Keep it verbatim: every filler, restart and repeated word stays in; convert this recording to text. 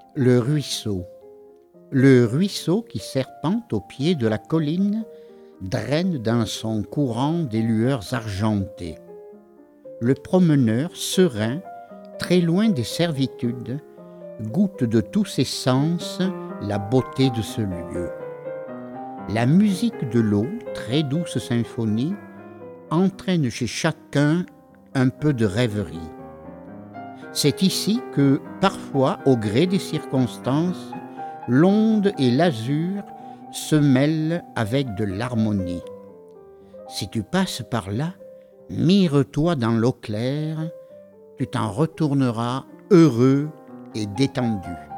Le ruisseau. Le ruisseau qui serpente au pied de la colline draine dans son courant des lueurs argentées. Le promeneur serein, très loin des servitudes, goûte de tous ses sens la beauté de ce lieu. La musique de l'eau, très douce symphonie, entraîne chez chacun un peu de rêverie. C'est ici que, parfois, au gré des circonstances, l'onde et l'azur se mêlent avec de l'harmonie. Si tu passes par là, mire-toi dans l'eau claire, tu t'en retourneras heureux et détendu.